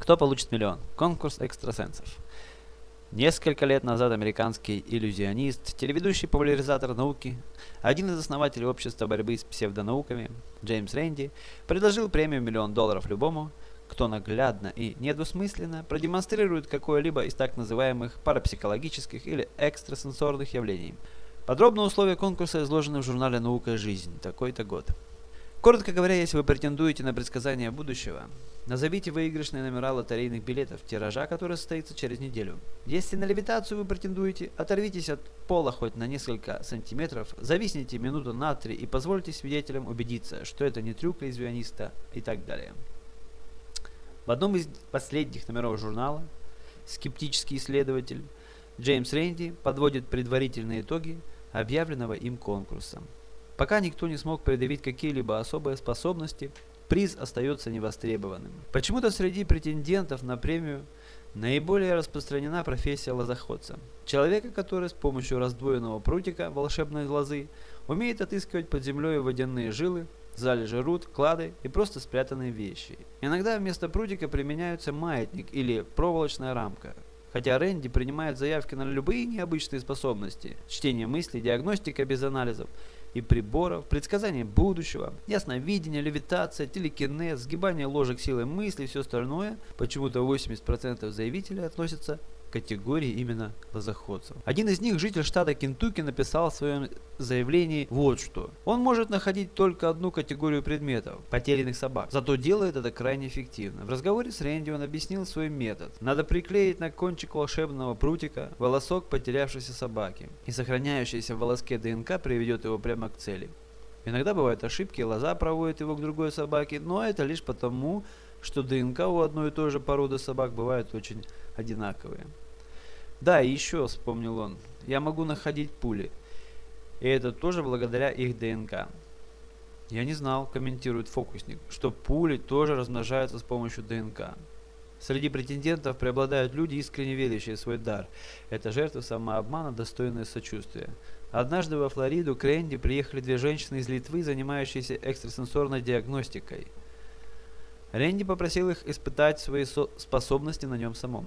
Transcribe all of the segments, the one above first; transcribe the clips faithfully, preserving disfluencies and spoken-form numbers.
Кто получит миллион? Конкурс экстрасенсов. Несколько лет назад американский иллюзионист, телеведущий популяризатор науки, один из основателей общества борьбы с псевдонауками, Джеймс Рэнди, предложил премию миллион долларов любому, кто наглядно и недвусмысленно продемонстрирует какое-либо из так называемых парапсихологических или экстрасенсорных явлений. Подробные условия конкурса изложены в журнале «Наука и жизнь», такой-то год. Коротко говоря, если вы претендуете на предсказание будущего, назовите выигрышные номера лотерейных билетов, тиража который состоится через неделю. Если на левитацию вы претендуете, оторвитесь от пола хоть на несколько сантиметров, зависните минуту на три и позвольте свидетелям убедиться, что это не трюк иллюзиониста и так далее. В одном из последних номеров журнала скептический исследователь Джеймс Рэнди подводит предварительные итоги объявленного им конкурса. Пока никто не смог предъявить какие-либо особые способности, приз остается невостребованным. Почему-то среди претендентов на премию наиболее распространена профессия лозоходца. Человека, который с помощью раздвоенного прутика волшебной лозы умеет отыскивать под землей водяные жилы, залежи руд, клады и просто спрятанные вещи. Иногда вместо прутика применяются маятник или проволочная рамка. Хотя Рэнди принимает заявки на любые необычные способности – чтение мыслей, диагностика без анализов и приборов, предсказание будущего, ясновидение, левитация, телекинез, сгибание ложек силой мысли и все остальное, почему-то восемьдесят процентов заявителей относятся к категории именно лозоходцев. Один из них, житель штата Кентукки, написал в своем заявлении вот что. Он может находить только одну категорию предметов – потерянных собак, зато делает это крайне эффективно. В разговоре с Рэнди он объяснил свой метод. Надо приклеить на кончик волшебного прутика волосок потерявшейся собаки, и сохраняющаяся в волоске ДНК приведет его прямо к цели. Иногда бывают ошибки, лоза проводит его к другой собаке, но это лишь потому, что ДНК у одной и той же породы собак бывают очень одинаковые. Да, и еще, вспомнил он, я могу находить пули. И это тоже благодаря их ДНК. Я не знал, комментирует фокусник, что пули тоже размножаются с помощью ДНК. Среди претендентов преобладают люди, искренне верящие в свой дар. Это жертвы самообмана, достойные сочувствия. Однажды во Флориду к Рэнди приехали две женщины из Литвы, занимающиеся экстрасенсорной диагностикой. Рэнди попросил их испытать свои со- способности на нем самом.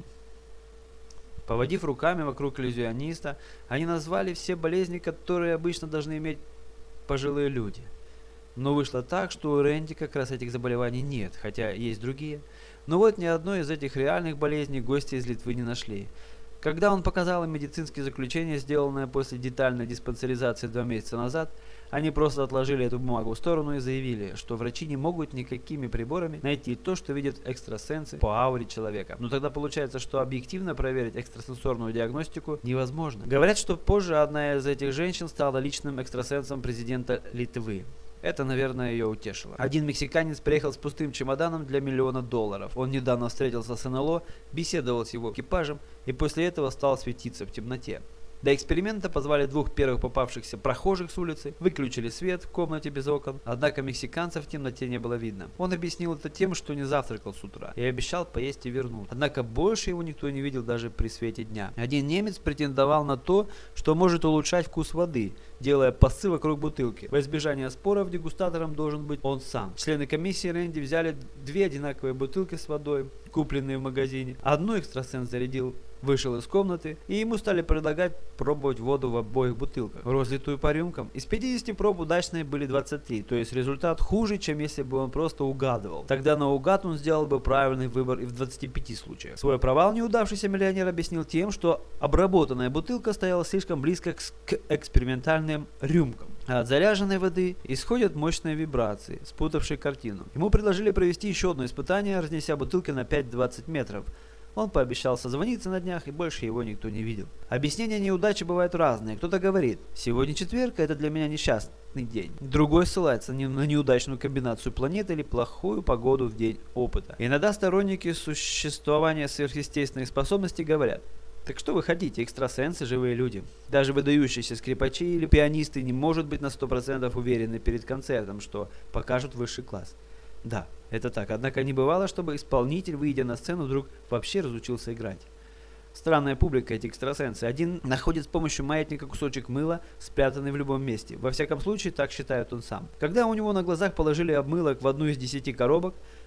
Поводив руками вокруг иллюзиониста, они назвали все болезни, которые обычно должны иметь пожилые люди. Но вышло так, что у Рэнди как раз этих заболеваний нет, хотя есть другие. Но вот ни одной из этих реальных болезней гости из Литвы не нашли. Когда он показал им медицинские заключения, сделанные после детальной диспансеризации два месяца назад, они просто отложили эту бумагу в сторону и заявили, что врачи не могут никакими приборами найти то, что видят экстрасенсы по ауре человека. Но тогда получается, что объективно проверить экстрасенсорную диагностику невозможно. Говорят, что позже одна из этих женщин стала личным экстрасенсом президента Литвы. Это, наверное, ее утешило. Один мексиканец приехал с пустым чемоданом для миллиона долларов. Он недавно встретился с эн эл о, беседовал с его экипажем и после этого стал светиться в темноте. До эксперимента позвали двух первых попавшихся прохожих с улицы, выключили свет в комнате без окон, однако мексиканцев в темноте не было видно. Он объяснил это тем, что не завтракал с утра и обещал поесть и вернуть. Однако больше его никто не видел даже при свете дня. Один немец претендовал на то, что может улучшать вкус воды, делая пассы вокруг бутылки. Во избежание споров дегустатором должен быть он сам. Члены комиссии Рэнди взяли две одинаковые бутылки с водой, купленные в магазине. Одну экстрасенс зарядил, вышел из комнаты, и ему стали предлагать пробовать воду в обоих бутылках, разлитую по рюмкам. Из пятидесяти проб удачные были двадцать три, то есть результат хуже, чем если бы он просто угадывал. Тогда наугад он сделал бы правильный выбор и в двадцати пяти случаях. Свой провал неудавшийся миллионер объяснил тем, что обработанная бутылка стояла слишком близко к экспериментальным рюмкам. А от заряженной воды исходят мощные вибрации, спутавшие картину. Ему предложили провести еще одно испытание, разнеся бутылки на пять-двадцать метров. Он пообещал созвониться на днях, и больше его никто не видел. Объяснения неудачи бывают разные. Кто-то говорит, сегодня четверг, это для меня несчастный день. Другой ссылается на неудачную комбинацию планет или плохую погоду в день опыта. Иногда сторонники существования сверхъестественных способностей говорят, так что вы хотите, экстрасенсы, живые люди? Даже выдающиеся скрипачи или пианисты не может быть на сто процентов уверены перед концертом, что покажут высший класс. Да, это так, однако не бывало, чтобы исполнитель, выйдя на сцену, вдруг вообще разучился играть. Странная публика эти экстрасенсы. Один находит с помощью маятника кусочек мыла, спрятанный в любом месте. Во всяком случае, так считает он сам. Когда у него на глазах положили обмылок в одну из десяти коробок,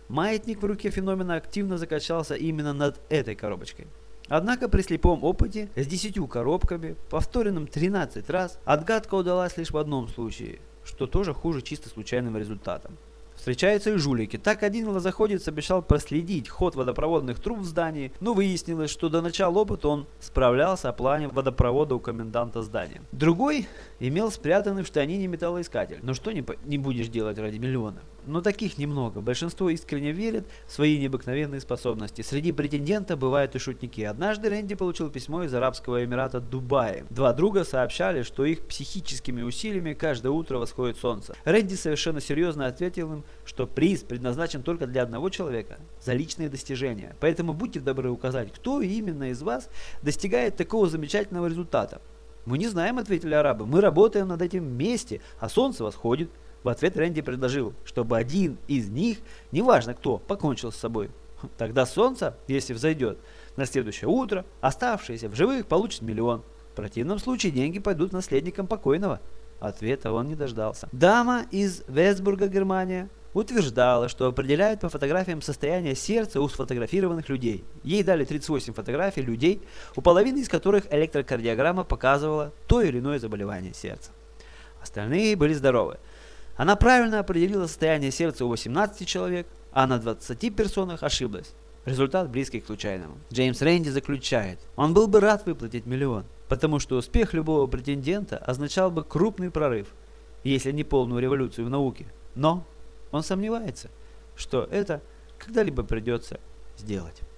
маятник в руке феномена активно закачался именно над этой коробочкой. Однако при слепом опыте с десятью коробками, повторенным тринадцать раз, отгадка удалась лишь в одном случае, что тоже хуже чисто случайным результатом. Встречаются и жулики. Так один лозоходец обещал проследить ход водопроводных труб в здании, но выяснилось, что до начала опыта он справлялся о плане водопровода у коменданта здания. Другой имел спрятанный в штанине металлоискатель. Но что не, не будешь делать ради миллиона? Но таких немного. Большинство искренне верит в свои необыкновенные способности. Среди претендентов бывают и шутники. Однажды Рэнди получил письмо из Арабского Эмирата Дубая. Два друга сообщали, что их психическими усилиями каждое утро восходит солнце. Рэнди совершенно серьезно ответил им, что приз предназначен только для одного человека, за личные достижения. Поэтому будьте добры указать, кто именно из вас достигает такого замечательного результата. «Мы не знаем», — ответили арабы, — «мы работаем над этим вместе, а солнце восходит». В ответ Рэнди предложил, чтобы один из них, неважно кто, покончил с собой. Тогда солнце, если взойдет на следующее утро, оставшиеся в живых получат миллион. В противном случае деньги пойдут наследникам покойного. Ответа он не дождался. Дама из Вестбурга, Германия, утверждала, что определяет по фотографиям состояние сердца у сфотографированных людей. Ей дали тридцать восемь фотографий людей, у половины из которых электрокардиограмма показывала то или иное заболевание сердца. Остальные были здоровы. Она правильно определила состояние сердца у восемнадцати человек, а на двадцати персонах ошиблась. Результат близкий к случайному. Джеймс Рэнди заключает, он был бы рад выплатить миллион, потому что успех любого претендента означал бы крупный прорыв, если не полную революцию в науке. Но он сомневается, что это когда-либо придется сделать.